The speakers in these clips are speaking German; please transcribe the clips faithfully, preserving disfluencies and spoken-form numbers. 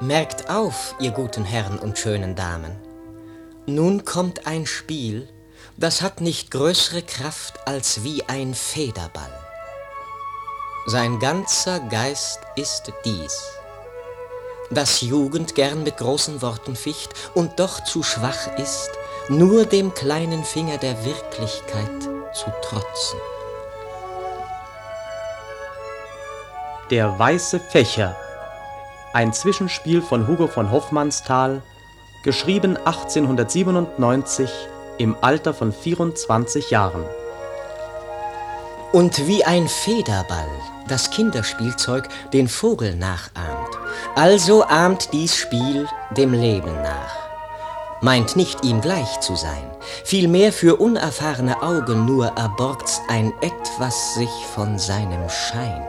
Merkt auf, ihr guten Herren und schönen Damen. Nun kommt ein Spiel, das hat nicht größere Kraft als wie ein Federball. Sein ganzer Geist ist dies: dass Jugend gern mit großen Worten ficht und doch zu schwach ist, nur dem kleinen Finger der Wirklichkeit zu trotzen. Der weiße Fächer. Ein Zwischenspiel von Hugo von Hofmannsthal, geschrieben achtzehnhundertsiebenundneunzig im Alter von vierundzwanzig Jahren. Und wie ein Federball, das Kinderspielzeug, den Vogel nachahmt, also ahmt dies Spiel dem Leben nach. Meint nicht, ihm gleich zu sein, vielmehr für unerfahrene Augen nur erborgt's ein Etwas sich von seinem Schein.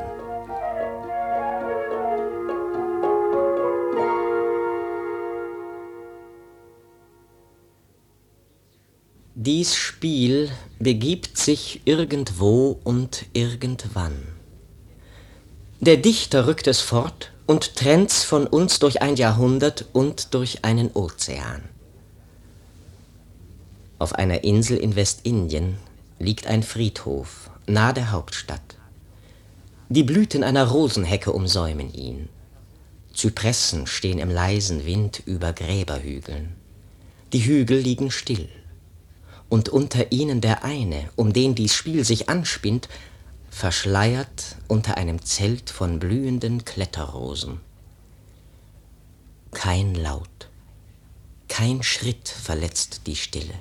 Dies Spiel begibt sich irgendwo und irgendwann. Der Dichter rückt es fort und trennt's von uns durch ein Jahrhundert und durch einen Ozean. Auf einer Insel in Westindien liegt ein Friedhof, nahe der Hauptstadt. Die Blüten einer Rosenhecke umsäumen ihn. Zypressen stehen im leisen Wind über Gräberhügeln. Die Hügel liegen still. Und unter ihnen der eine, um den dies Spiel sich anspinnt, verschleiert unter einem Zelt von blühenden Kletterrosen. Kein Laut, kein Schritt verletzt die Stille.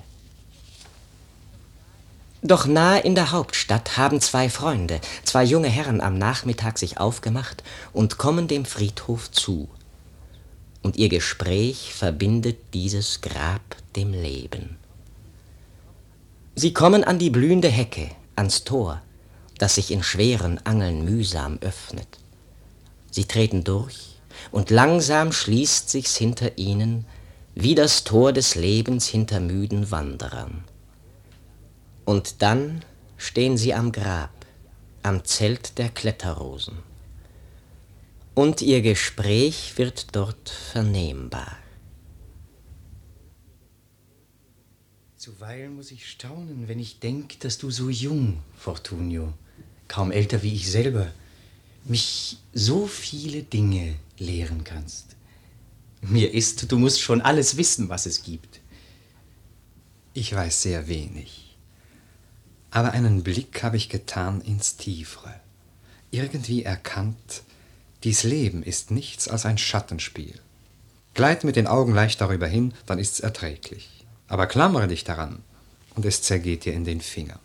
Doch nahe in der Hauptstadt haben zwei Freunde, zwei junge Herren am Nachmittag sich aufgemacht und kommen dem Friedhof zu. Und ihr Gespräch verbindet dieses Grab dem Leben. Sie kommen an die blühende Hecke, ans Tor, das sich in schweren Angeln mühsam öffnet. Sie treten durch, und langsam schließt sich's hinter ihnen, wie das Tor des Lebens hinter müden Wanderern. Und dann stehen sie am Grab, am Zelt der Kletterrosen. Und ihr Gespräch wird dort vernehmbar. Zuweilen muss ich staunen, wenn ich denk, dass du so jung, Fortunio, kaum älter wie ich selber, mich so viele Dinge lehren kannst. Mir ist, du musst schon alles wissen, was es gibt. Ich weiß sehr wenig, aber einen Blick habe ich getan ins Tiefere, irgendwie erkannt, dies Leben ist nichts als ein Schattenspiel. Gleit mit den Augen leicht darüber hin, dann ist's erträglich. Aber klammere dich daran, und es zergeht dir in den Finger.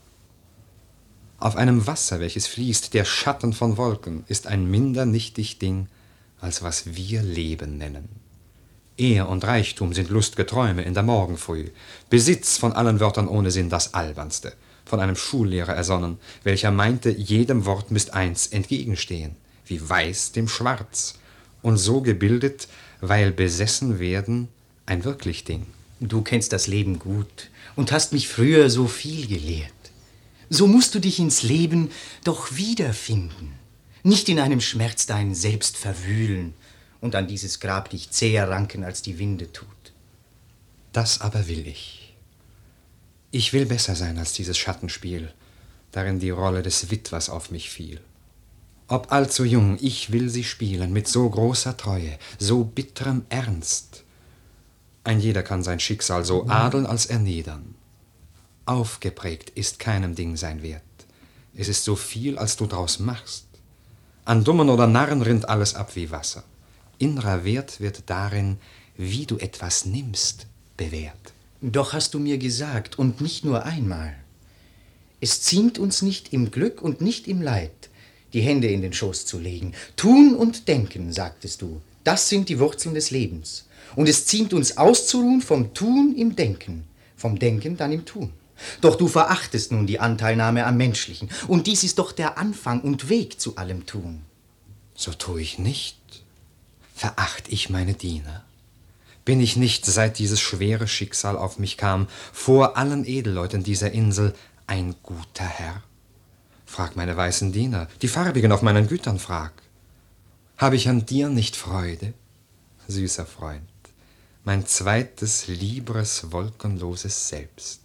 Auf einem Wasser, welches fließt, der Schatten von Wolken, ist ein minder nichtig Ding, als was wir Leben nennen. Ehr und Reichtum sind lustge Träume in der Morgenfrüh, Besitz von allen Wörtern ohne Sinn das albernste, von einem Schullehrer ersonnen, welcher meinte, jedem Wort müsst eins entgegenstehen, wie weiß dem Schwarz, und so gebildet, weil besessen werden ein wirklich Ding. Du kennst das Leben gut und hast mich früher so viel gelehrt. So musst du dich ins Leben doch wiederfinden, nicht in einem Schmerz dein Selbst verwühlen und an dieses Grab dich zäher ranken, als die Winde tut. Das aber will ich. Ich will besser sein als dieses Schattenspiel, darin die Rolle des Witwers auf mich fiel. Ob allzu jung, ich will sie spielen mit so großer Treue, so bitterem Ernst. Ein jeder kann sein Schicksal so adeln als erniedern. Aufgeprägt ist keinem Ding sein Wert. Es ist so viel, als du draus machst. An Dummen oder Narren rinnt alles ab wie Wasser. Innerer Wert wird darin, wie du etwas nimmst, bewährt. Doch hast du mir gesagt, und nicht nur einmal, es ziemt uns nicht im Glück und nicht im Leid, die Hände in den Schoß zu legen. Tun und denken, sagtest du, das sind die Wurzeln des Lebens. Und es ziemt uns auszuruhen vom Tun im Denken, vom Denken dann im Tun. Doch du verachtest nun die Anteilnahme am Menschlichen, und dies ist doch der Anfang und Weg zu allem Tun. So tue ich nicht. Veracht ich meine Diener? Bin ich nicht, seit dieses schwere Schicksal auf mich kam, vor allen Edelleuten dieser Insel ein guter Herr? Frag meine weißen Diener, die farbigen auf meinen Gütern frag. Hab ich an dir nicht Freude? süßer Freund, mein zweites, liebres, wolkenloses Selbst.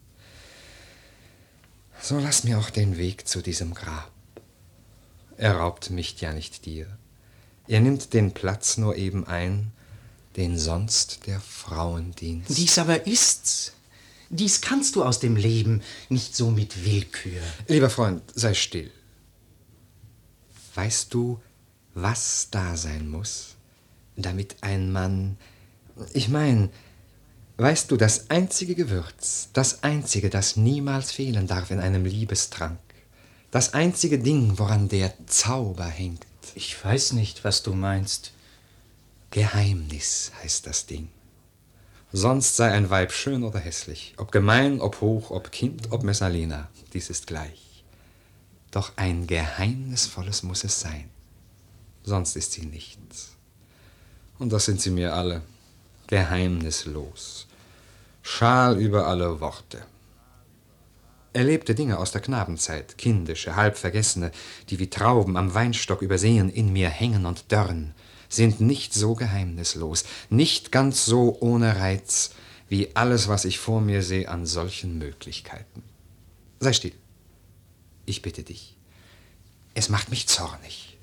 So lass mir auch den Weg zu diesem Grab. Er raubt mich ja nicht dir. Er nimmt den Platz nur eben ein, den sonst der Frauendienst. Dies aber ist's. Dies kannst du aus dem Leben, nicht so mit Willkür. Lieber Freund, sei still. Weißt du, was da sein muss, damit ein Mann... Ich mein, weißt du, das einzige Gewürz, das einzige, das niemals fehlen darf in einem Liebestrank, das einzige Ding, woran der Zauber hängt. Ich weiß nicht, was du meinst. Geheimnis heißt das Ding. Sonst sei ein Weib schön oder hässlich, ob gemein, ob hoch, ob Kind, ob Messalina, dies ist gleich. Doch ein geheimnisvolles muss es sein, sonst ist sie nichts. Und das sind sie mir alle, geheimnislos, schal über alle Worte. Erlebte Dinge aus der Knabenzeit, kindische, halb vergessene, die wie Trauben am Weinstock übersehen in mir hängen und dörren, sind nicht so geheimnislos, nicht ganz so ohne Reiz, wie alles, was ich vor mir sehe an solchen Möglichkeiten. Sei still. Ich bitte dich. Es macht mich zornig.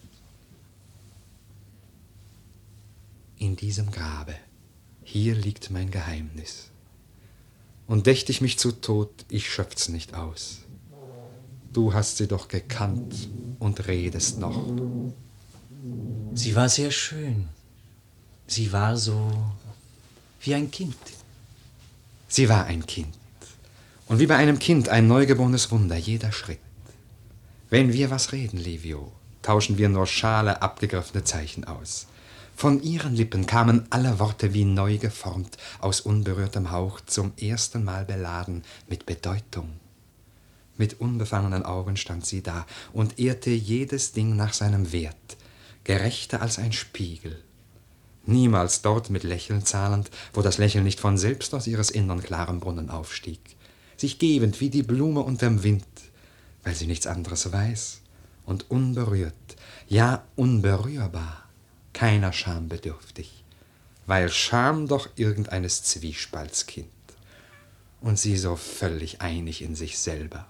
In diesem Grabe, hier liegt mein Geheimnis. Und dächt ich mich zu Tod, ich schöpf's nicht aus. Du hast sie doch gekannt und redest noch. Sie war sehr schön. Sie war so wie ein Kind. Sie war ein Kind. Und wie bei einem Kind ein neugeborenes Wunder, jeder Schritt. Wenn wir was reden, Livio, tauschen wir nur schale, abgegriffene Zeichen aus. Von ihren Lippen kamen alle Worte wie neu geformt, aus unberührtem Hauch zum ersten Mal beladen mit Bedeutung. Mit unbefangenen Augen stand sie da und ehrte jedes Ding nach seinem Wert, gerechter als ein Spiegel. Niemals dort mit Lächeln zahlend, wo das Lächeln nicht von selbst aus ihres innern klaren Brunnen aufstieg, sich gebend wie die Blume unterm Wind, weil sie nichts anderes weiß, und unberührt, ja unberührbar, keiner Scham bedürftig, weil Scham doch irgendeines Zwiespalts Kind, und sie so völlig einig in sich selber.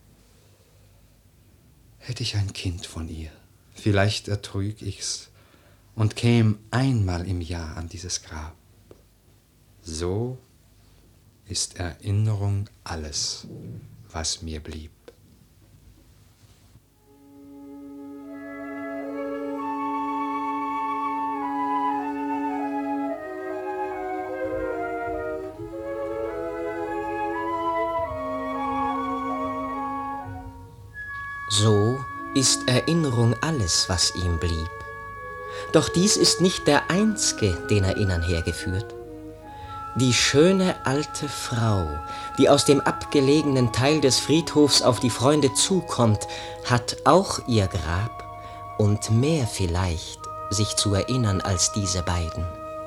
Hätte ich ein Kind von ihr, vielleicht ertrüg ich's und käm einmal im Jahr an dieses Grab. So ist Erinnerung alles, was mir blieb. So ist Erinnerung alles, was ihm blieb. Doch dies ist nicht der einzge, den Erinnern hergeführt. Die schöne alte Frau, die aus dem abgelegenen Teil des Friedhofs auf die Freunde zukommt, hat auch ihr Grab und mehr vielleicht sich zu erinnern als diese beiden.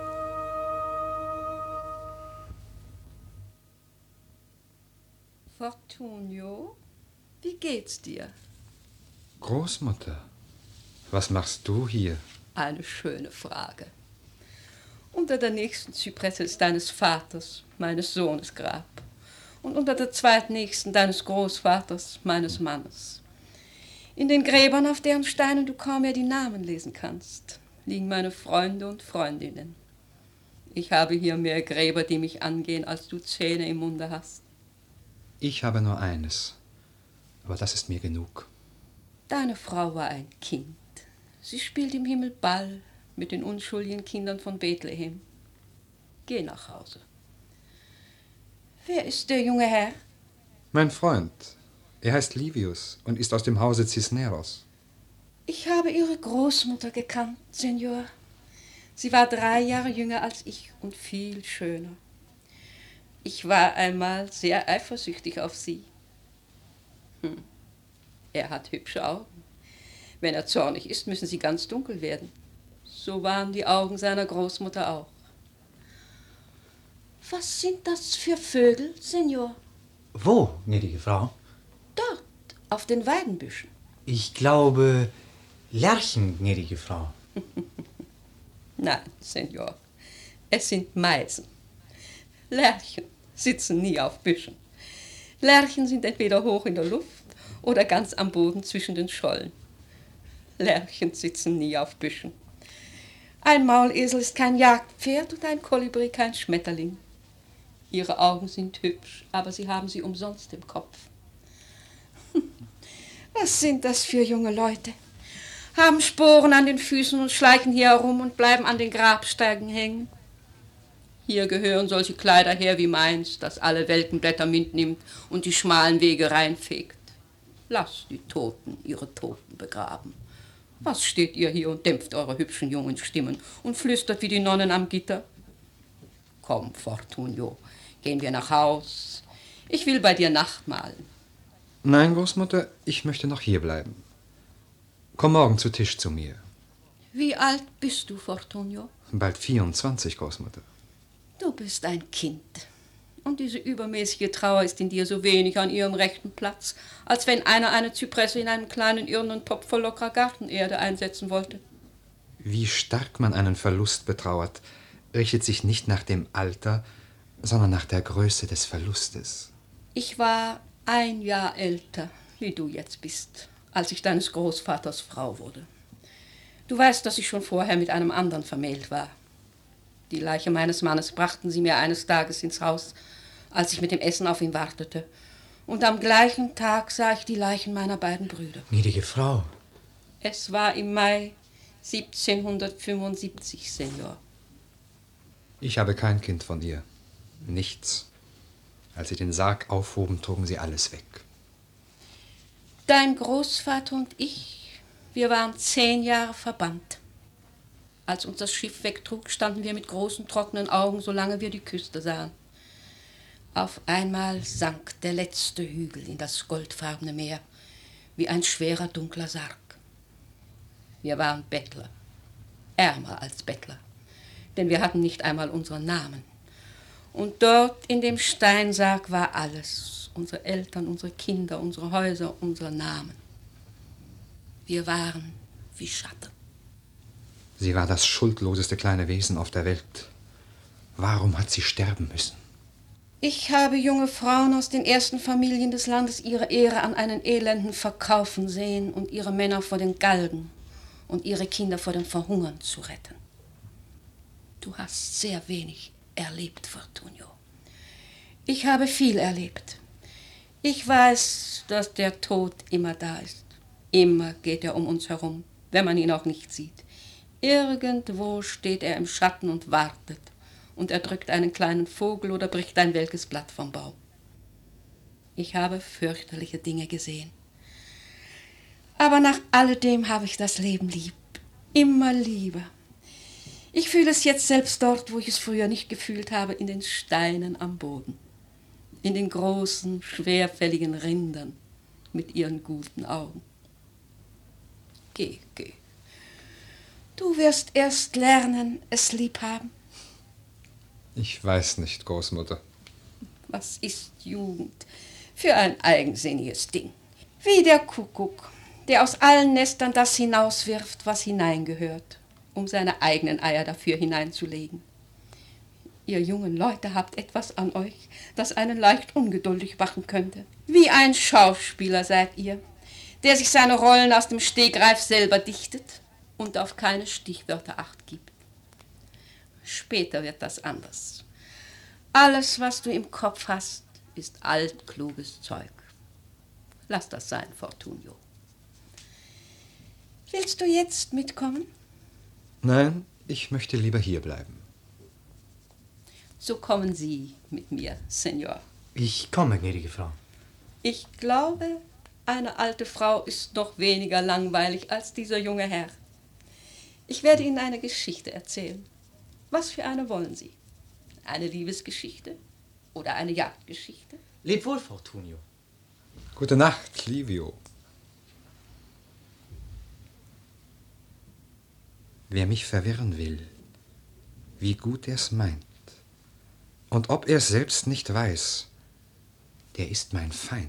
Fortunio, wie geht's dir? Großmutter, was machst du hier? Eine schöne Frage. Unter der nächsten Zypresse ist deines Vaters, meines Sohnes Grab. Und unter der zweitnächsten deines Großvaters, meines Mannes. In den Gräbern, auf deren Steinen du kaum mehr die Namen lesen kannst, liegen meine Freunde und Freundinnen. Ich habe hier mehr Gräber, die mich angehen, als du Zähne im Munde hast. Ich habe nur eines, aber das ist mir genug. Deine Frau war ein Kind. Sie spielt im Himmel Ball mit den unschuldigen Kindern von Bethlehem. Geh nach Hause. Wer ist der junge Herr? Mein Freund. Er heißt Livius und ist aus dem Hause Cisneros. Ich habe Ihre Großmutter gekannt, Senor. Sie war drei Jahre jünger als ich und viel schöner. Ich war einmal sehr eifersüchtig auf sie. Hm. Er hat hübsche Augen. Wenn er zornig ist, müssen sie ganz dunkel werden. So waren die Augen seiner Großmutter auch. Was sind das für Vögel, Senor? Wo, gnädige Frau? Dort, auf den Weidenbüschen. Ich glaube, Lerchen, gnädige Frau. Nein, Senor, es sind Meisen. Lerchen sitzen nie auf Büschen. Lerchen sind entweder hoch in der Luft oder ganz am Boden zwischen den Schollen. Lerchen sitzen nie auf Büschen. Ein Maulesel ist kein Jagdpferd und ein Kolibri kein Schmetterling. Ihre Augen sind hübsch, aber sie haben sie umsonst im Kopf. Was sind das für junge Leute? Haben Sporen an den Füßen und schleichen hier herum und bleiben an den Grabsteigen hängen. Hier gehören solche Kleider her wie meins, das alle Welkenblätter mitnimmt und die schmalen Wege reinfegt. Lasst die Toten ihre Toten begraben. Was steht ihr hier und dämpft eure hübschen jungen Stimmen und flüstert wie die Nonnen am Gitter? Komm, Fortunio, gehen wir nach Haus. Ich will bei dir Nacht malen. Nein, Großmutter, ich möchte noch hier bleiben. Komm morgen zu Tisch zu mir. Wie alt bist du, Fortunio? Bald vierundzwanzig, Großmutter. Du bist ein Kind. Und diese übermäßige Trauer ist in dir so wenig an ihrem rechten Platz, als wenn einer eine Zypresse in einem kleinen irrenden Topf voll lockerer Gartenerde einsetzen wollte. Wie stark man einen Verlust betrauert, richtet sich nicht nach dem Alter, sondern nach der Größe des Verlustes. Ich war ein Jahr älter, wie du jetzt bist, als ich deines Großvaters Frau wurde. Du weißt, dass ich schon vorher mit einem anderen vermählt war. Die Leiche meines Mannes brachten sie mir eines Tages ins Haus, als ich mit dem Essen auf ihn wartete. Und am gleichen Tag sah ich die Leichen meiner beiden Brüder. Gnädige Frau. Es war im Mai siebzehnhundertfünfundsiebzig, Senor. Ich habe kein Kind von ihr. Nichts. Als sie den Sarg aufhoben, trugen sie alles weg. Dein Großvater und ich, wir waren zehn Jahre verbannt. Als uns das Schiff wegtrug, standen wir mit großen, trockenen Augen, solange wir die Küste sahen. Auf einmal sank der letzte Hügel in das goldfarbene Meer, wie ein schwerer, dunkler Sarg. Wir waren Bettler, ärmer als Bettler, denn wir hatten nicht einmal unseren Namen. Und dort in dem Steinsarg war alles, unsere Eltern, unsere Kinder, unsere Häuser, unsere Namen. Wir waren wie Schatten. Sie war das schuldloseste kleine Wesen auf der Welt. Warum hat sie sterben müssen? Ich habe junge Frauen aus den ersten Familien des Landes ihre Ehre an einen Elenden verkaufen sehen und ihre Männer vor den Galgen und ihre Kinder vor dem Verhungern zu retten. Du hast sehr wenig erlebt, Fortunio. Ich habe viel erlebt. Ich weiß, dass der Tod immer da ist. Immer geht er um uns herum, wenn man ihn auch nicht sieht. Irgendwo steht er im Schatten und wartet. Und er drückt einen kleinen Vogel oder bricht ein welkes Blatt vom Baum. Ich habe fürchterliche Dinge gesehen. Aber nach alledem habe ich das Leben lieb. Immer lieber. Ich fühle es jetzt selbst dort, wo ich es früher nicht gefühlt habe, in den Steinen am Boden. In den großen, schwerfälligen Rindern mit ihren guten Augen. Geh, geh. Du wirst erst lernen, es lieb haben. Ich weiß nicht, Großmutter. Was ist Jugend für ein eigensinniges Ding? Wie der Kuckuck, der aus allen Nestern das hinauswirft, was hineingehört, um seine eigenen Eier dafür hineinzulegen. Ihr jungen Leute habt etwas an euch, das einen leicht ungeduldig machen könnte. Wie ein Schauspieler seid ihr, der sich seine Rollen aus dem Stegreif selber dichtet und auf keine Stichwörter acht gibt. Später wird das anders. Alles, was du im Kopf hast, ist altkluges Zeug. Lass das sein, Fortunio. Willst du jetzt mitkommen? Nein, ich möchte lieber hier bleiben. So kommen Sie mit mir, Senor. Ich komme, gnädige Frau. Ich glaube, eine alte Frau ist noch weniger langweilig als dieser junge Herr. Ich werde Ihnen eine Geschichte erzählen. Was für eine wollen Sie? Eine Liebesgeschichte oder eine Jagdgeschichte? Leb wohl, Fortunio. Gute Nacht, Livio. Wer mich verwirren will, wie gut er's meint, und ob er's selbst nicht weiß, der ist mein Feind.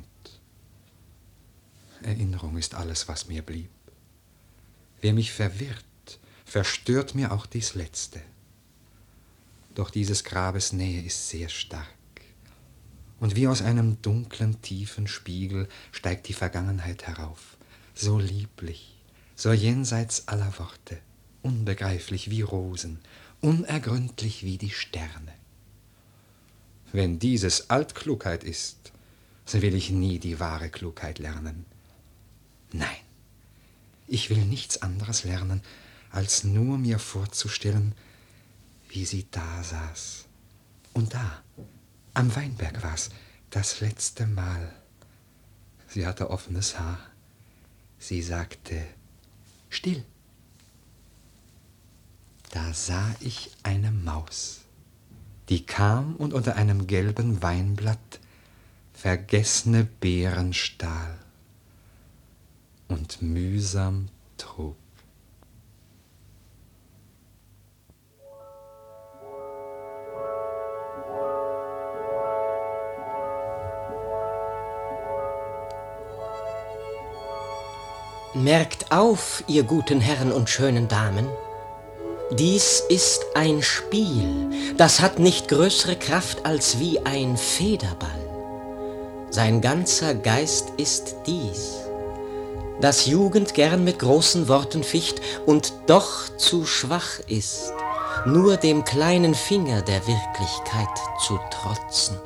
Erinnerung ist alles, was mir blieb. Wer mich verwirrt, verstört mir auch dies Letzte. Doch dieses Grabes Nähe ist sehr stark. Und wie aus einem dunklen, tiefen Spiegel steigt die Vergangenheit herauf, so lieblich, so jenseits aller Worte, unbegreiflich wie Rosen, unergründlich wie die Sterne. Wenn dieses Altklugheit ist, so will ich nie die wahre Klugheit lernen. Nein, ich will nichts anderes lernen, als nur mir vorzustellen, wie sie da saß. Und da, am Weinberg war's, das letzte Mal. Sie hatte offenes Haar. Sie sagte, still. Da sah ich eine Maus, die kam und unter einem gelben Weinblatt vergessene Beeren stahl und mühsam trug. Merkt auf, ihr guten Herren und schönen Damen, dies ist ein Spiel, das hat nicht größere Kraft als wie ein Federball. Sein ganzer Geist ist dies, dass Jugend gern mit großen Worten ficht und doch zu schwach ist, nur dem kleinen Finger der Wirklichkeit zu trotzen.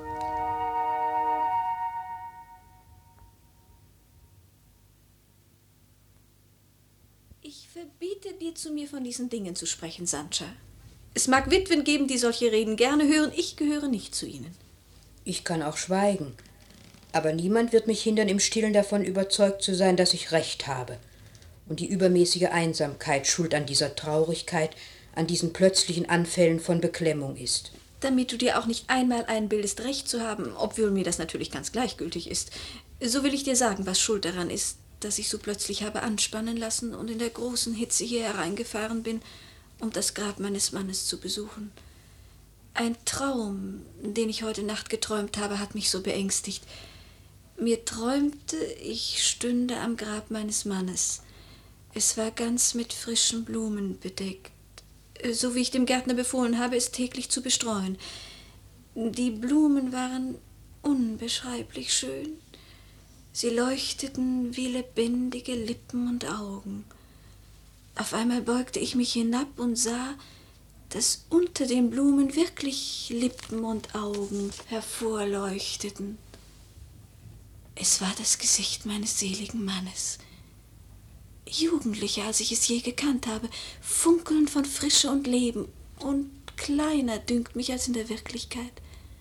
Ich verbiete dir, zu mir von diesen Dingen zu sprechen, Sancha. Es mag Witwen geben, die solche Reden gerne hören, ich gehöre nicht zu ihnen. Ich kann auch schweigen, aber niemand wird mich hindern, im Stillen davon überzeugt zu sein, dass ich Recht habe. Und die übermäßige Einsamkeit schuld an dieser Traurigkeit, an diesen plötzlichen Anfällen von Beklemmung ist. Damit du dir auch nicht einmal einbildest, Recht zu haben, obwohl mir das natürlich ganz gleichgültig ist, so will ich dir sagen, was schuld daran ist, dass ich so plötzlich habe anspannen lassen und in der großen Hitze hier hereingefahren bin, um das Grab meines Mannes zu besuchen. Ein Traum, den ich heute Nacht geträumt habe, hat mich so beängstigt. Mir träumte, ich stünde am Grab meines Mannes. Es war ganz mit frischen Blumen bedeckt, so wie ich dem Gärtner befohlen habe, es täglich zu bestreuen. Die Blumen waren unbeschreiblich schön. Sie leuchteten wie lebendige Lippen und Augen. Auf einmal beugte ich mich hinab und sah, dass unter den Blumen wirklich Lippen und Augen hervorleuchteten. Es war das Gesicht meines seligen Mannes. Jugendlicher, als ich es je gekannt habe, funkelnd von Frische und Leben und kleiner, dünkt mich, als in der Wirklichkeit.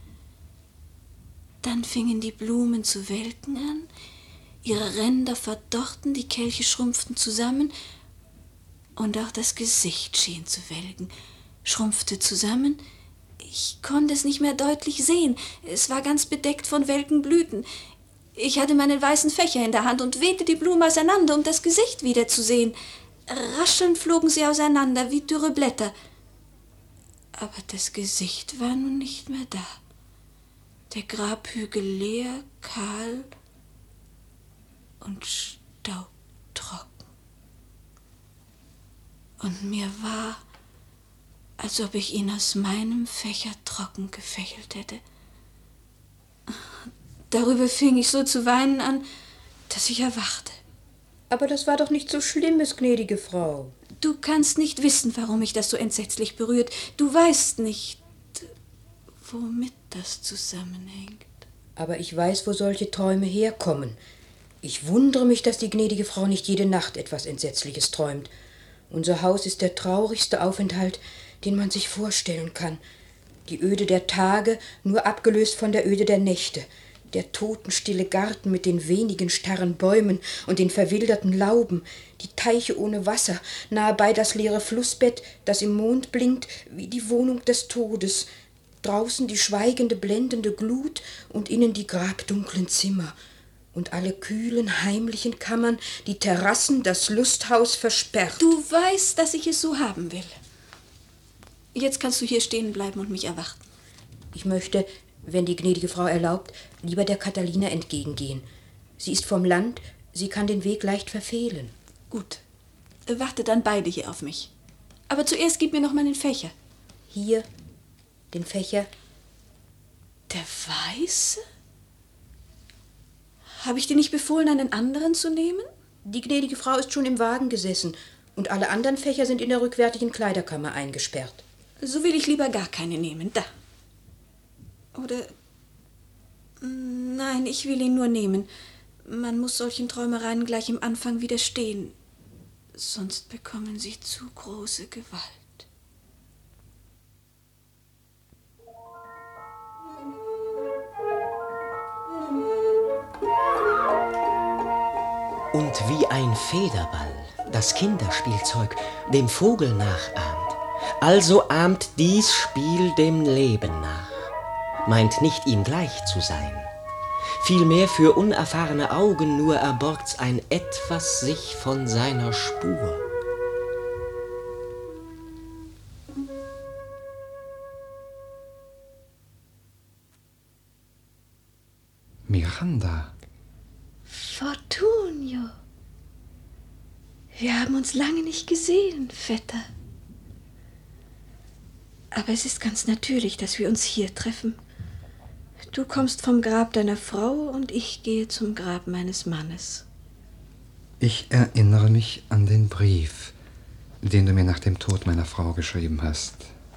Dann fingen die Blumen zu welken an, ihre Ränder verdorrten, die Kelche schrumpften zusammen und auch das Gesicht schien zu welken, schrumpfte zusammen. Ich konnte es nicht mehr deutlich sehen, es war ganz bedeckt von welken Blüten. Ich hatte meinen weißen Fächer in der Hand und wehte die Blumen auseinander, um das Gesicht wiederzusehen. Raschelnd flogen sie auseinander wie dürre Blätter. Aber das Gesicht war nun nicht mehr da. Der Grabhügel leer, kahl und staubtrocken. Und mir war, als ob ich ihn aus meinem Fächer trocken gefächelt hätte. Darüber fing ich so zu weinen an, dass ich erwachte. Aber das war doch nicht so Schlimmes, gnädige Frau. Du kannst nicht wissen, warum mich das so entsetzlich berührt. Du weißt nicht, womit das zusammenhängt. Aber ich weiß, wo solche Träume herkommen. Ich wundere mich, dass die gnädige Frau nicht jede Nacht etwas Entsetzliches träumt. Unser Haus ist der traurigste Aufenthalt, den man sich vorstellen kann. Die Öde der Tage, nur abgelöst von der Öde der Nächte. Der totenstille Garten mit den wenigen starren Bäumen und den verwilderten Lauben, die Teiche ohne Wasser, nahebei das leere Flussbett, das im Mond blinkt wie die Wohnung des Todes, draußen die schweigende, blendende Glut und innen die grabdunklen Zimmer und alle kühlen, heimlichen Kammern, die Terrassen, das Lusthaus versperrt. Du weißt, dass ich es so haben will. Jetzt kannst du hier stehen bleiben und mich erwarten. Ich möchte, wenn die gnädige Frau erlaubt, lieber der Catalina entgegengehen. Sie ist vom Land, sie kann den Weg leicht verfehlen. Gut, wartet dann beide hier auf mich. Aber zuerst gib mir noch meinen Fächer. Hier, den Fächer. Der weiße? Habe ich dir nicht befohlen, einen anderen zu nehmen? Die gnädige Frau ist schon im Wagen gesessen und alle anderen Fächer sind in der rückwärtigen Kleiderkammer eingesperrt. So will ich lieber gar keine nehmen. Da. Oder... Nein, ich will ihn nur nehmen. Man muss solchen Träumereien gleich im Anfang widerstehen. Sonst bekommen sie zu große Gewalt. Und wie ein Federball, das Kinderspielzeug, dem Vogel nachahmt, also ahmt dies Spiel dem Leben nach, meint nicht ihm gleich zu sein. Vielmehr für unerfahrene Augen nur erborgt's ein Etwas sich von seiner Spur. Miranda. Fortunio. Wir haben uns lange nicht gesehen, Vetter. Aber es ist ganz natürlich, dass wir uns hier treffen. Du kommst vom Grab deiner Frau und ich gehe zum Grab meines Mannes. Ich erinnere mich an den Brief, den du mir nach dem Tod meiner Frau geschrieben hast.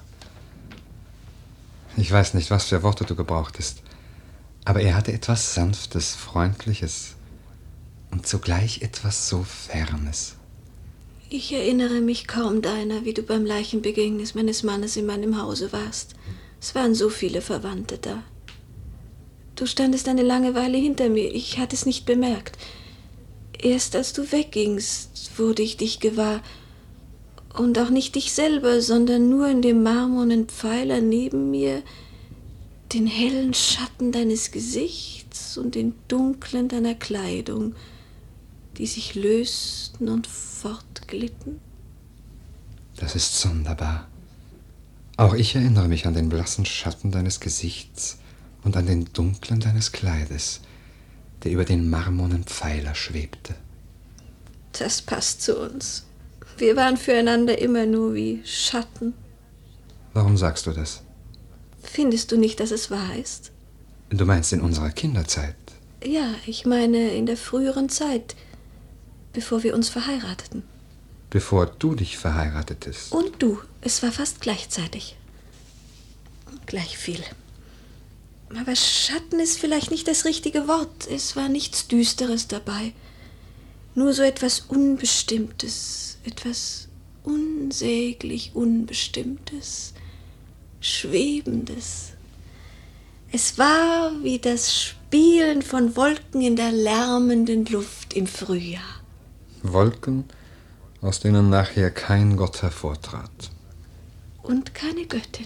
Ich weiß nicht, was für Worte du gebrauchtest, aber er hatte etwas Sanftes, Freundliches und zugleich etwas so Fernes. Ich erinnere mich kaum deiner, wie du beim Leichenbegängnis meines Mannes in meinem Hause warst. Es waren so viele Verwandte da. Du standest eine lange Weile hinter mir, ich hatte es nicht bemerkt. Erst als du weggingst, wurde ich dich gewahr. Und auch nicht dich selber, sondern nur in dem marmornen Pfeiler neben mir den hellen Schatten deines Gesichts und den dunklen deiner Kleidung, die sich lösten und fortglitten. Das ist sonderbar. Auch ich erinnere mich an den blassen Schatten deines Gesichts und an den dunklen deines Kleides, der über den marmornen Pfeiler schwebte. Das passt zu uns. Wir waren füreinander immer nur wie Schatten. Warum sagst du das? Findest du nicht, dass es wahr ist? Du meinst in unserer Kinderzeit? Ja, ich meine in der früheren Zeit, bevor wir uns verheirateten. Bevor du dich verheiratetest? Und du. Es war fast gleichzeitig. Gleich viel. Aber Schatten ist vielleicht nicht das richtige Wort. Es war nichts Düsteres dabei. Nur so etwas Unbestimmtes, etwas unsäglich Unbestimmtes, Schwebendes. Es war wie das Spielen von Wolken in der lärmenden Luft im Frühjahr. Wolken, aus denen nachher kein Gott hervortrat. Und keine Göttin.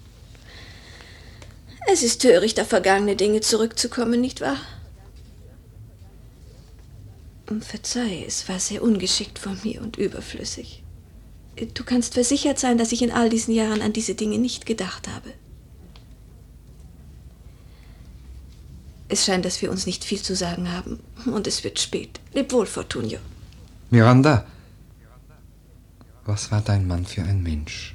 Es ist töricht, auf vergangene Dinge zurückzukommen, nicht wahr? Und verzeih, es war sehr ungeschickt von mir und überflüssig. Du kannst versichert sein, dass ich in all diesen Jahren an diese Dinge nicht gedacht habe. Es scheint, dass wir uns nicht viel zu sagen haben, und es wird spät. Leb wohl, Fortunio. Miranda, was war dein Mann für ein Mensch?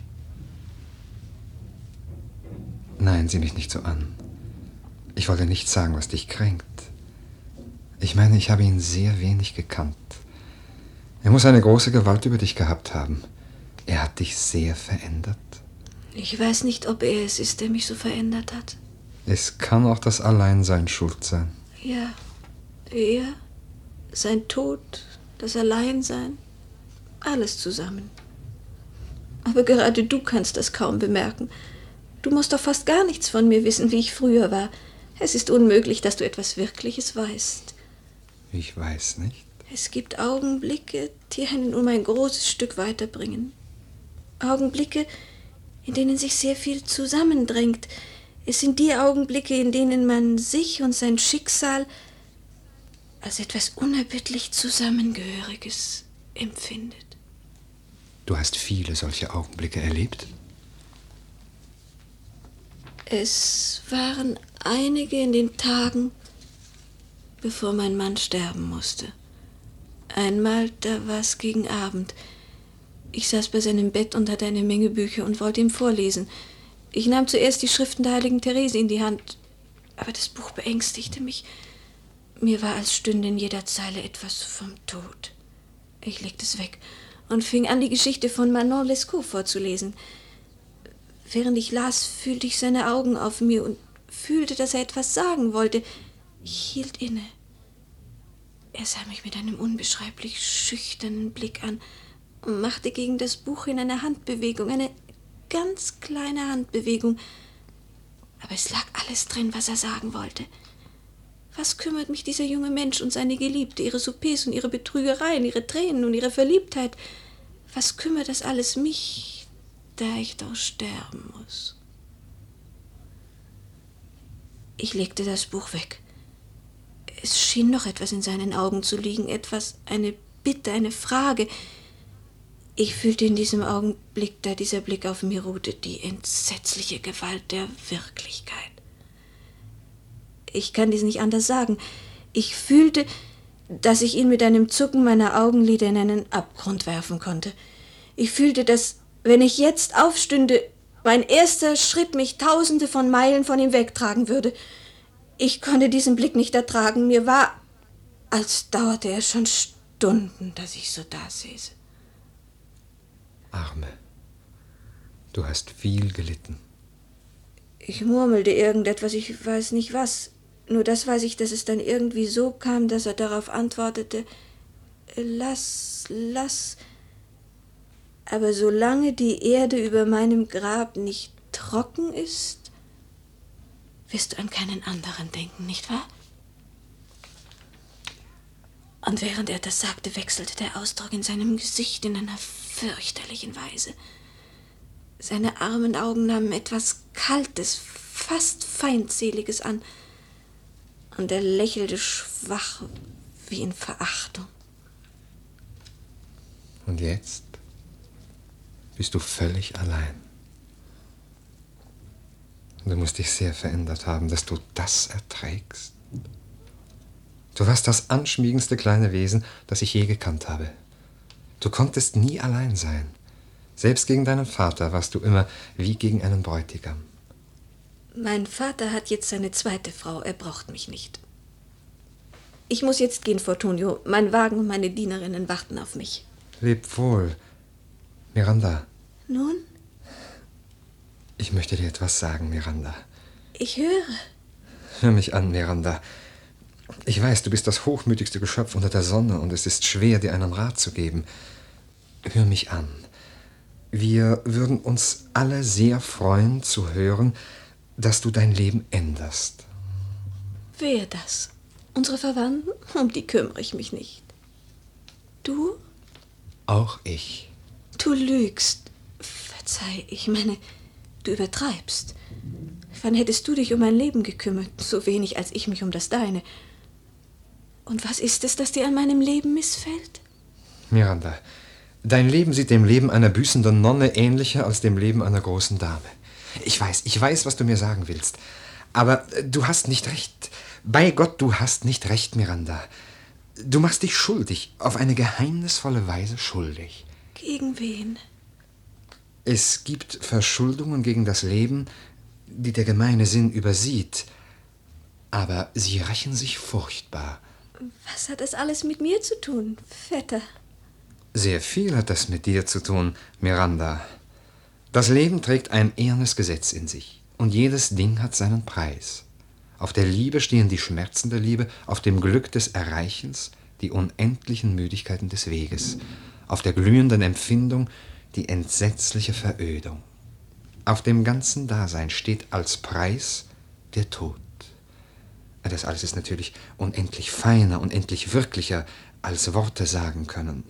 Nein, sieh mich nicht so an. Ich wollte nicht sagen, was dich kränkt. Ich meine, ich habe ihn sehr wenig gekannt. Er muss eine große Gewalt über dich gehabt haben. Er hat dich sehr verändert. Ich weiß nicht, ob er es ist, der mich so verändert hat. Es kann auch das Alleinsein schuld sein. Ja, er, sein Tod, das Alleinsein, alles zusammen. Aber gerade du kannst das kaum bemerken. Du musst doch fast gar nichts von mir wissen, wie ich früher war. Es ist unmöglich, dass du etwas Wirkliches weißt. Ich weiß nicht. Es gibt Augenblicke, die einen um ein großes Stück weiterbringen. Augenblicke, in denen sich sehr viel zusammendrängt. Es sind die Augenblicke, in denen man sich und sein Schicksal als etwas unerbittlich Zusammengehöriges empfindet. Du hast viele solche Augenblicke erlebt? Es waren einige in den Tagen, bevor mein Mann sterben musste. Einmal, da war es gegen Abend. Ich saß bei seinem Bett und hatte eine Menge Bücher und wollte ihm vorlesen. Ich nahm zuerst die Schriften der heiligen Therese in die Hand, aber das Buch beängstigte mich. Mir war, als stünde in jeder Zeile etwas vom Tod. Ich legte es weg und fing an, die Geschichte von Manon Lescaut vorzulesen. Während ich las, fühlte ich seine Augen auf mir und fühlte, dass er etwas sagen wollte. Ich hielt inne. Er sah mich mit einem unbeschreiblich schüchternen Blick an und machte gegen das Buch hin eine Handbewegung, eine ganz kleine Handbewegung. Aber es lag alles drin, was er sagen wollte. Was kümmert mich dieser junge Mensch und seine Geliebte, ihre Soupers und ihre Betrügereien, ihre Tränen und ihre Verliebtheit? Was kümmert das alles mich, da ich doch sterben muss? Ich legte das Buch weg. Es schien noch etwas in seinen Augen zu liegen, etwas, eine Bitte, eine Frage. Ich fühlte in diesem Augenblick, da dieser Blick auf mir ruhte, die entsetzliche Gewalt der Wirklichkeit. Ich kann dies nicht anders sagen. Ich fühlte, dass ich ihn mit einem Zucken meiner Augenlider in einen Abgrund werfen konnte. Ich fühlte, dass, wenn ich jetzt aufstünde, mein erster Schritt mich tausende von Meilen von ihm wegtragen würde. Ich konnte diesen Blick nicht ertragen. Mir war, als dauerte er schon Stunden, dass ich so dasäße. Arme, du hast viel gelitten. Ich murmelte irgendetwas, ich weiß nicht was. Nur das weiß ich, dass es dann irgendwie so kam, dass er darauf antwortete, lass, lass. Aber solange die Erde über meinem Grab nicht trocken ist, wirst du an keinen anderen denken, nicht wahr? Und während er das sagte, wechselte der Ausdruck in seinem Gesicht in einer fürchterlichen Weise. Seine armen Augen nahmen etwas Kaltes, fast Feindseliges an, und er lächelte schwach wie in Verachtung. Und jetzt bist du völlig allein. Du musst dich sehr verändert haben, dass du das erträgst. Du warst das anschmiegendste kleine Wesen, das ich je gekannt habe. Du konntest nie allein sein. Selbst gegen deinen Vater warst du immer wie gegen einen Bräutigam. Mein Vater hat jetzt seine zweite Frau, er braucht mich nicht. Ich muss jetzt gehen, Fortunio. Mein Wagen und meine Dienerinnen warten auf mich. Leb wohl, Miranda. Nun? Ich möchte dir etwas sagen, Miranda. Ich höre. Hör mich an, Miranda. Ich weiß, du bist das hochmütigste Geschöpf unter der Sonne und es ist schwer, dir einen Rat zu geben. Hör mich an. Wir würden uns alle sehr freuen zu hören, dass du dein Leben änderst. Wer das? Unsere Verwandten? Um die kümmere ich mich nicht. Du? Auch ich. Du lügst. Verzeih, ich meine, du übertreibst. Wann hättest du dich um mein Leben gekümmert? So wenig als ich mich um das deine. Und was ist es, das dir an meinem Leben missfällt? Miranda, dein Leben sieht dem Leben einer büßenden Nonne ähnlicher als dem Leben einer großen Dame. Ich weiß, ich weiß, was du mir sagen willst. Aber du hast nicht recht. Bei Gott, du hast nicht recht, Miranda. Du machst dich schuldig, auf eine geheimnisvolle Weise schuldig. Gegen wen? Es gibt Verschuldungen gegen das Leben, die der gemeine Sinn übersieht. Aber sie rächen sich furchtbar. Was hat das alles mit mir zu tun, Vetter? Sehr viel hat das mit dir zu tun, Miranda. Das Leben trägt ein ehernes Gesetz in sich. Und jedes Ding hat seinen Preis. Auf der Liebe stehen die Schmerzen der Liebe, auf dem Glück des Erreichens die unendlichen Müdigkeiten des Weges, auf der glühenden Empfindung die entsetzliche Verödung. Auf dem ganzen Dasein steht als Preis der Tod. Das alles ist natürlich unendlich feiner, unendlich wirklicher, als Worte sagen können.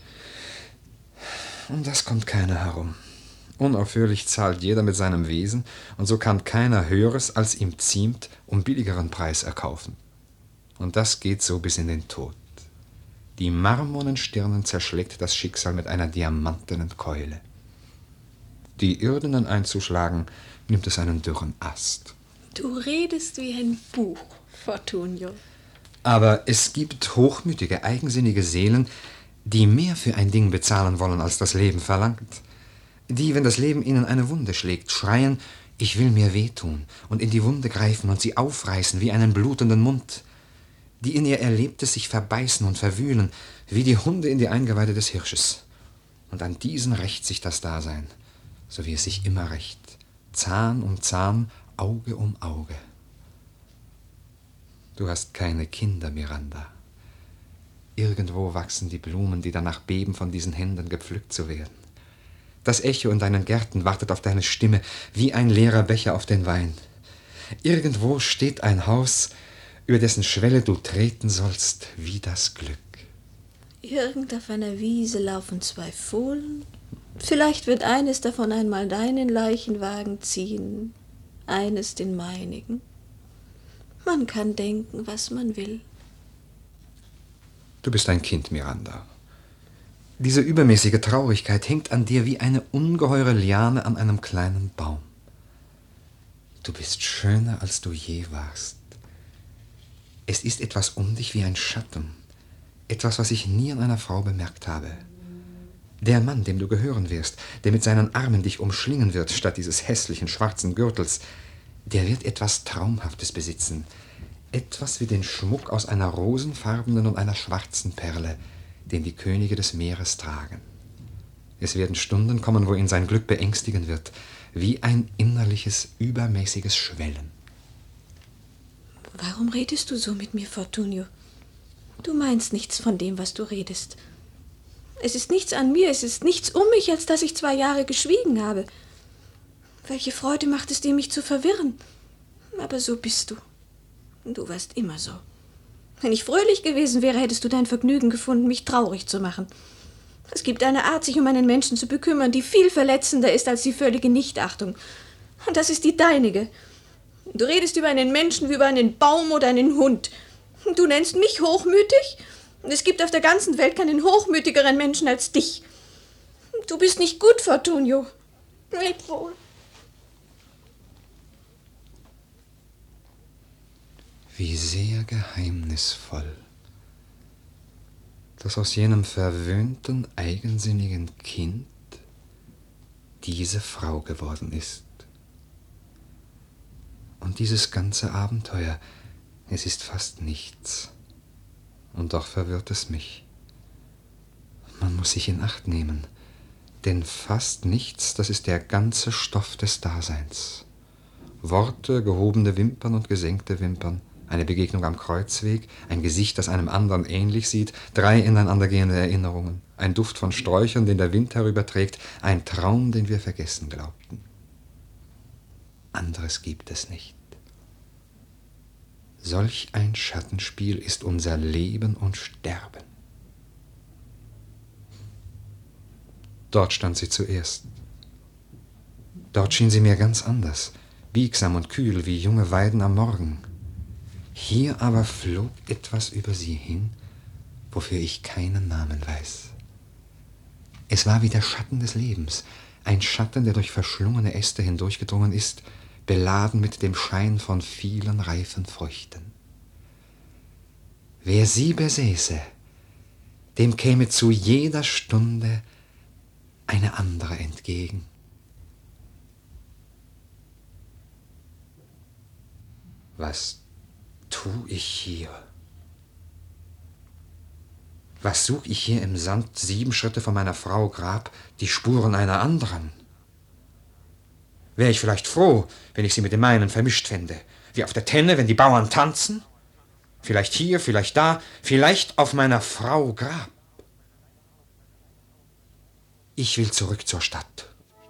Und das kommt keiner herum. Unaufhörlich zahlt jeder mit seinem Wesen, und so kann keiner Höheres, als ihm ziemt, um billigeren Preis erkaufen. Und das geht so bis in den Tod. Die marmornen Stirnen zerschlägt das Schicksal mit einer diamantenen Keule. Die irdenen einzuschlagen, nimmt es einen dürren Ast. Du redest wie ein Buch, Fortunio. Aber es gibt hochmütige, eigensinnige Seelen, die mehr für ein Ding bezahlen wollen, als das Leben verlangt, die, wenn das Leben ihnen eine Wunde schlägt, schreien, ich will mir wehtun, und in die Wunde greifen und sie aufreißen wie einen blutenden Mund, die in ihr Erlebtes sich verbeißen und verwühlen, wie die Hunde in die Eingeweide des Hirsches. Und an diesen rächt sich das Dasein, so wie es sich immer rächt, Zahn um Zahn, Auge um Auge. Du hast keine Kinder, Miranda. Irgendwo wachsen die Blumen, die danach beben, von diesen Händen gepflückt zu werden. Das Echo in deinen Gärten wartet auf deine Stimme, wie ein leerer Becher auf den Wein. Irgendwo steht ein Haus, über dessen Schwelle du treten sollst, wie das Glück. Irgend auf einer Wiese laufen zwei Fohlen. Vielleicht wird eines davon einmal deinen Leichenwagen ziehen, eines den meinigen. Man kann denken, was man will. Du bist ein Kind, Miranda. Diese übermäßige Traurigkeit hängt an dir wie eine ungeheure Liane an einem kleinen Baum. Du bist schöner, als du je warst. Es ist etwas um dich wie ein Schatten, etwas, was ich nie an einer Frau bemerkt habe. Der Mann, dem du gehören wirst, der mit seinen Armen dich umschlingen wird, statt dieses hässlichen schwarzen Gürtels, der wird etwas Traumhaftes besitzen, etwas wie den Schmuck aus einer rosenfarbenen und einer schwarzen Perle, den die Könige des Meeres tragen. Es werden Stunden kommen, wo ihn sein Glück beängstigen wird, wie ein innerliches, übermäßiges Schwellen. Warum redest du so mit mir, Fortunio? Du meinst nichts von dem, was du redest. Es ist nichts an mir, es ist nichts um mich, als dass ich zwei Jahre geschwiegen habe. Welche Freude macht es dir, mich zu verwirren? Aber so bist du. Du warst immer so. Wenn ich fröhlich gewesen wäre, hättest du dein Vergnügen gefunden, mich traurig zu machen. Es gibt eine Art, sich um einen Menschen zu bekümmern, die viel verletzender ist als die völlige Nichtachtung. Und das ist die deinige. Du redest über einen Menschen wie über einen Baum oder einen Hund. Du nennst mich hochmütig? Es gibt auf der ganzen Welt keinen hochmütigeren Menschen als dich. Du bist nicht gut, Fortunio. Leb wohl. Wie sehr geheimnisvoll, dass aus jenem verwöhnten, eigensinnigen Kind diese Frau geworden ist. Und dieses ganze Abenteuer, es ist fast nichts. Und doch verwirrt es mich. Man muss sich in Acht nehmen, denn fast nichts, das ist der ganze Stoff des Daseins. Worte, gehobene Wimpern und gesenkte Wimpern, eine Begegnung am Kreuzweg, ein Gesicht, das einem anderen ähnlich sieht, drei ineinandergehende Erinnerungen, ein Duft von Sträuchern, den der Wind herüberträgt, ein Traum, den wir vergessen glaubten. Anderes gibt es nicht. Solch ein Schattenspiel ist unser Leben und Sterben. Dort stand sie zuerst. Dort schien sie mir ganz anders, biegsam und kühl wie junge Weiden am Morgen. Hier aber flog etwas über sie hin, wofür ich keinen Namen weiß. Es war wie der Schatten des Lebens, ein Schatten, der durch verschlungene Äste hindurchgedrungen ist, beladen mit dem Schein von vielen reifen Früchten. Wer sie besäße, dem käme zu jeder Stunde eine andere entgegen. Was tu ich hier? Was such ich hier im Sand, sieben Schritte von meiner Frau Grab, die Spuren einer anderen? Wäre ich vielleicht froh, wenn ich sie mit dem meinen vermischt fände, wie auf der Tenne, wenn die Bauern tanzen? Vielleicht hier, vielleicht da, vielleicht auf meiner Frau Grab. Ich will zurück zur Stadt.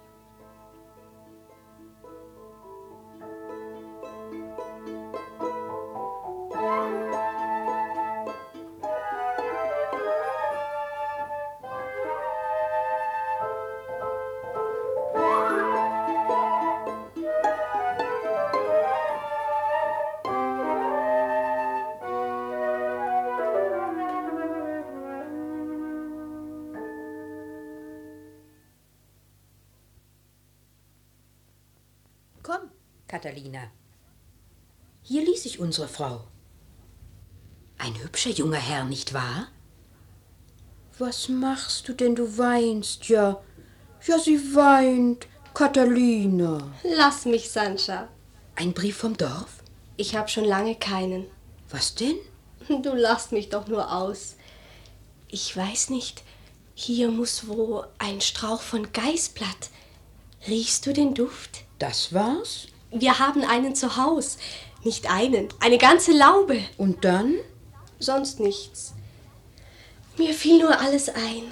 Komm, Catalina. Hier ließ sich unsere Frau. Ein hübscher junger Herr, nicht wahr? Was machst du denn? Du weinst ja. Ja, sie weint. Catalina. Lass mich, Sancha. Ein Brief vom Dorf? Ich habe schon lange keinen. Was denn? Du lachst mich doch nur aus. Ich weiß nicht, hier muss wo ein Strauch von Geißblatt. Riechst du den Duft? Das war's? Wir haben einen zu Haus. Nicht einen, eine ganze Laube. Und dann? Sonst nichts. Mir fiel nur alles ein.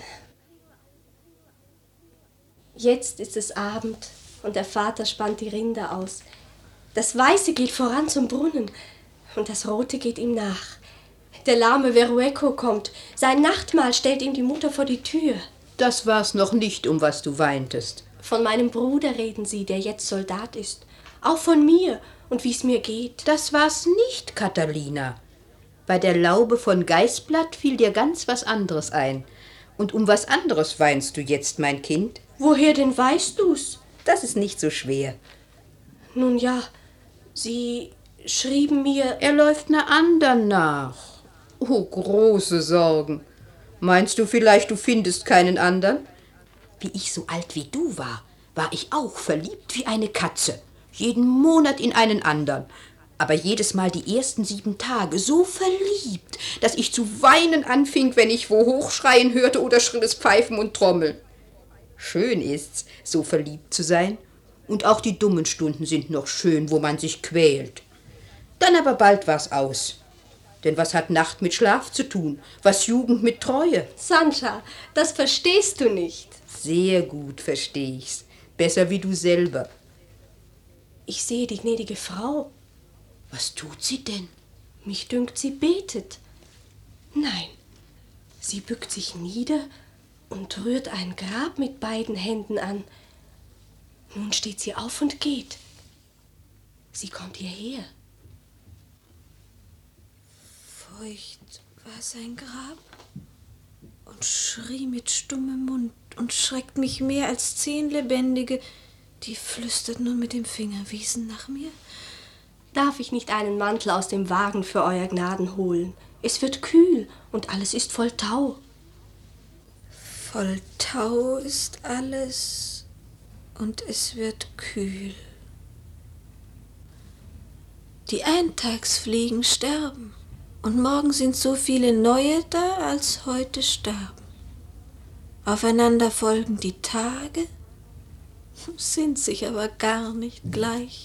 Jetzt ist es Abend und der Vater spannt die Rinder aus. Das Weiße geht voran zum Brunnen und das Rote geht ihm nach. Der lahme Verueco kommt. Sein Nachtmahl stellt ihm die Mutter vor die Tür. Das war's noch nicht, um was du weintest. Von meinem Bruder reden sie, der jetzt Soldat ist. Auch von mir und wie's mir geht. Das war's nicht, Catalina. Bei der Laube von Geißblatt fiel dir ganz was anderes ein. Und um was anderes weinst du jetzt, mein Kind? Woher denn weißt du's? Das ist nicht so schwer. Nun ja, sie schrieben mir... Er läuft einer anderen nach. Oh, große Sorgen. Meinst du vielleicht, du findest keinen anderen? Wie ich so alt wie du war, war ich auch verliebt wie eine Katze. Jeden Monat in einen anderen. Aber jedes Mal die ersten sieben Tage so verliebt, dass ich zu weinen anfing, wenn ich wo Hochschreien hörte oder schrilles Pfeifen und Trommeln. Schön ist's, so verliebt zu sein. Und auch die dummen Stunden sind noch schön, wo man sich quält. Dann aber bald war's aus. Denn was hat Nacht mit Schlaf zu tun? Was Jugend mit Treue? Sancha, das verstehst du nicht. Sehr gut versteh ich's. Besser wie du selber. Ich sehe die gnädige Frau. Was tut sie denn? Mich dünkt, sie betet. Nein, sie bückt sich nieder und rührt ein Grab mit beiden Händen an. Nun steht sie auf und geht. Sie kommt hierher. Feucht war sein Grab und schrie mit stummem Mund und schreckt mich mehr als zehn Lebendige, die flüsterten und mit dem Finger wiesen nach mir. Darf ich nicht einen Mantel aus dem Wagen für euer Gnaden holen? Es wird kühl und alles ist voll Tau. Voll Tau ist alles und es wird kühl. Die Eintagsfliegen sterben und morgen sind so viele neue da, als heute sterben. Aufeinander folgen die Tage, sind sich aber gar nicht gleich.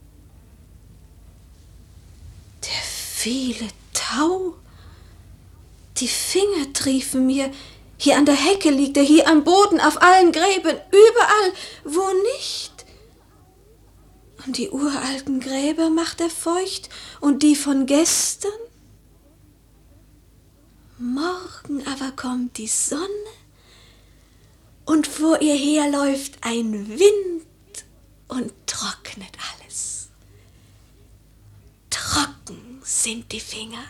Der viele Tau, die Finger triefen mir. Hier an der Hecke liegt er, hier am Boden, auf allen Gräben, überall, wo nicht. Und die uralten Gräber macht er feucht und die von gestern. Morgen aber kommt die Sonne und vor ihr herläuft ein Wind und trocknet alles. Trocken sind die Finger.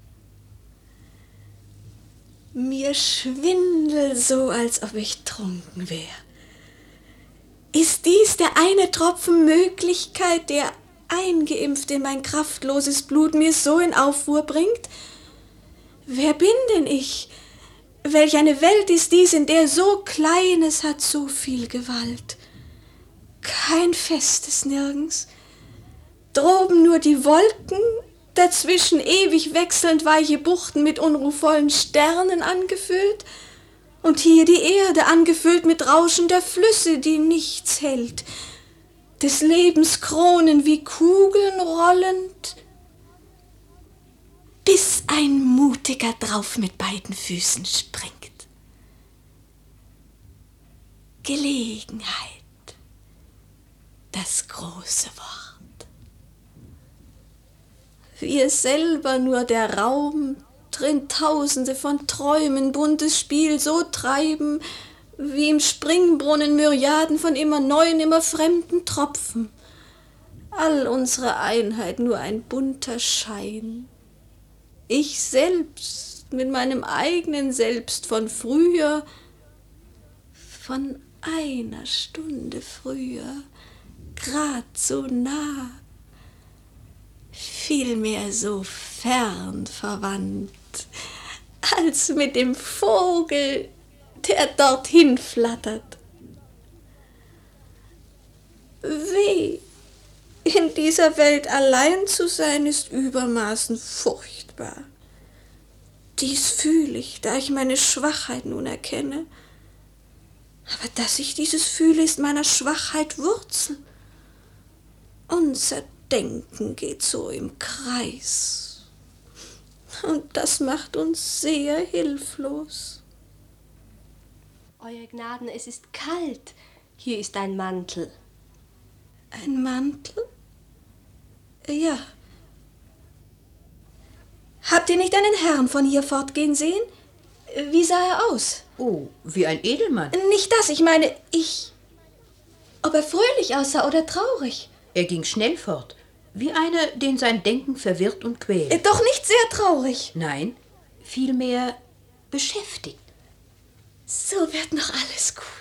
Mir schwindelt so, als ob ich trunken wäre. Ist dies der eine Tropfen Möglichkeit, der eingeimpft in mein kraftloses Blut mir so in Aufruhr bringt? Wer bin denn ich? Welch eine Welt ist dies, in der so Kleines hat so viel Gewalt? Kein Festes nirgends. Droben nur die Wolken, dazwischen ewig wechselnd weiche Buchten mit unruhvollen Sternen angefüllt, und hier die Erde angefüllt mit rauschender Flüsse, die nichts hält, des Lebens Kronen wie Kugeln rollend, bis ein Mutiger drauf mit beiden Füßen springt. Gelegenheit, das große Wort. Wir selber nur der Raum, drin Tausende von Träumen buntes Spiel so treiben, wie im Springbrunnen Myriaden von immer neuen, immer fremden Tropfen. All unsere Einheit nur ein bunter Schein. Ich selbst mit meinem eigenen Selbst von früher, von einer Stunde früher, grad so nah, vielmehr so fern verwandt. als mit dem Vogel, der dorthin flattert. Weh, in dieser Welt allein zu sein, ist übermaßen furchtbar. Dies fühle ich, da ich meine Schwachheit nun erkenne. Aber dass ich dieses fühle, ist meiner Schwachheit Wurzel. Unser Denken geht so im Kreis. Und das macht uns sehr hilflos. Euer Gnaden, es ist kalt. Hier ist ein Mantel. Ein Mantel? Ja. Habt ihr nicht einen Herrn von hier fortgehen sehen? Wie sah er aus? Oh, wie ein Edelmann. Nicht das, ich meine, ich... Ob er fröhlich aussah oder traurig? Er ging schnell fort, wie einer, den sein Denken verwirrt und quält. Doch nicht sehr traurig. Nein, vielmehr beschäftigt. So wird noch alles gut.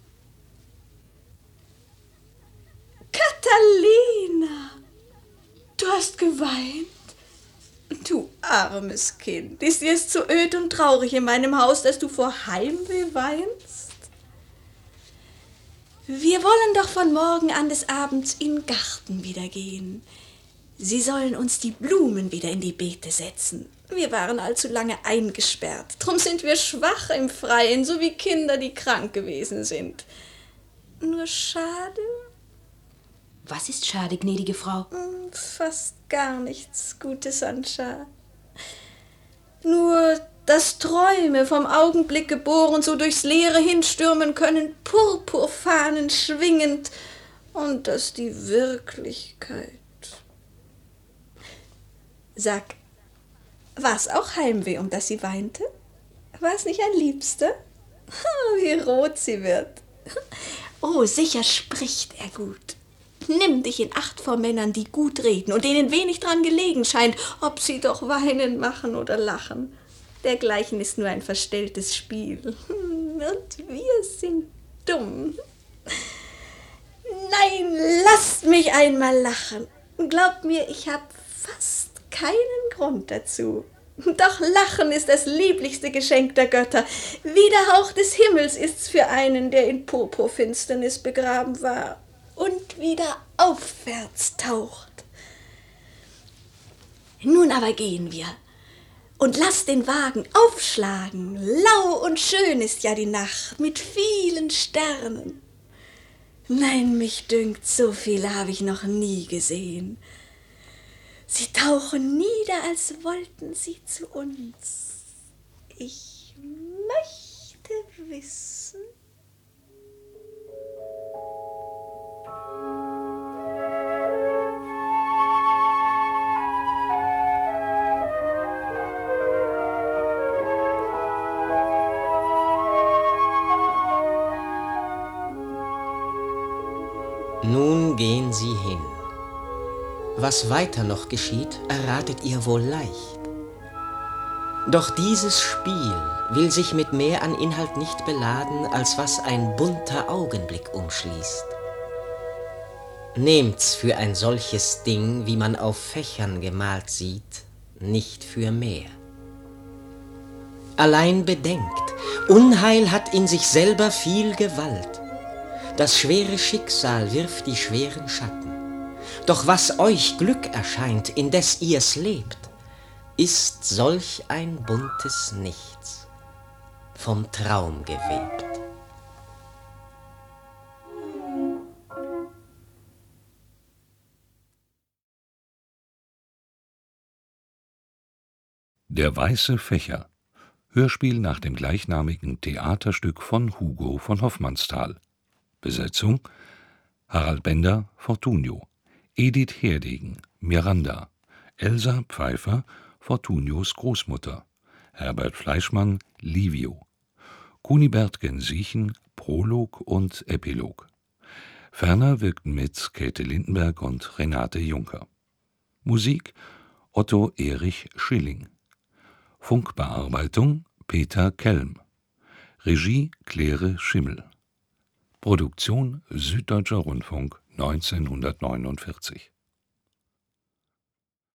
Catalina, du hast geweint? Du armes Kind, ist dir es zu öd und traurig in meinem Haus, dass du vor Heimweh weinst? Wir wollen doch von morgen an des Abends in den Garten wieder gehen. Sie sollen uns die Blumen wieder in die Beete setzen. Wir waren allzu lange eingesperrt. Drum sind wir schwach im Freien, so wie Kinder, die krank gewesen sind. Nur schade. Was ist schade, gnädige Frau? Fast gar nichts, gute Sancha. Nur, dass Träume vom Augenblick geboren so durchs Leere hinstürmen können, Purpurfahnen schwingend, und dass die Wirklichkeit... Sag, war's auch Heimweh, um das sie weinte? War's nicht ein Liebster? Wie rot sie wird. Oh, sicher spricht er gut. Nimm dich in Acht vor Männern, die gut reden und denen wenig dran gelegen scheint, ob sie doch weinen, machen oder lachen. Dergleichen ist nur ein verstelltes Spiel. Und wir sind dumm. Nein, lasst mich einmal lachen. Glaubt mir, ich habe fast keinen Grund dazu. Doch Lachen ist das lieblichste Geschenk der Götter. Wie der Hauch des Himmels ist's für einen, der in Purpurfinsternis begraben war und wieder aufwärts taucht. Nun aber gehen wir und lasst den Wagen aufschlagen. Lau und schön ist ja die Nacht mit vielen Sternen. Nein, mich dünkt, so viele habe ich noch nie gesehen. Sie tauchen nieder, als wollten sie zu uns. Ich möchte wissen... Nun gehen sie hin. Was weiter noch geschieht, erratet ihr wohl leicht. Doch dieses Spiel will sich mit mehr an Inhalt nicht beladen, als was ein bunter Augenblick umschließt. Nehmt's für ein solches Ding, wie man auf Fächern gemalt sieht, nicht für mehr. Allein bedenkt, Unheil hat in sich selber viel Gewalt. Das schwere Schicksal wirft die schweren Schatten. Doch was euch Glück erscheint, indes ihr's lebt, ist solch ein buntes Nichts, vom Traum gewebt. Der weiße Fächer. Hörspiel nach dem gleichnamigen Theaterstück von Hugo von Hofmannsthal. Besetzung: Harald Bender, Fortunio, Edith Herdegen, Miranda, Elsa Pfeiffer, Fortunios Großmutter, Herbert Fleischmann, Livio, Kunibert Gensiechen, Prolog und Epilog. Ferner wirkten mit Käthe Lindenberg und Renate Juncker. Musik: Otto Erich Schilling. Funkbearbeitung: Peter Kelm. Regie: Claire Schimmel. Produktion Süddeutscher Rundfunk neunzehnhundertneunundvierzig.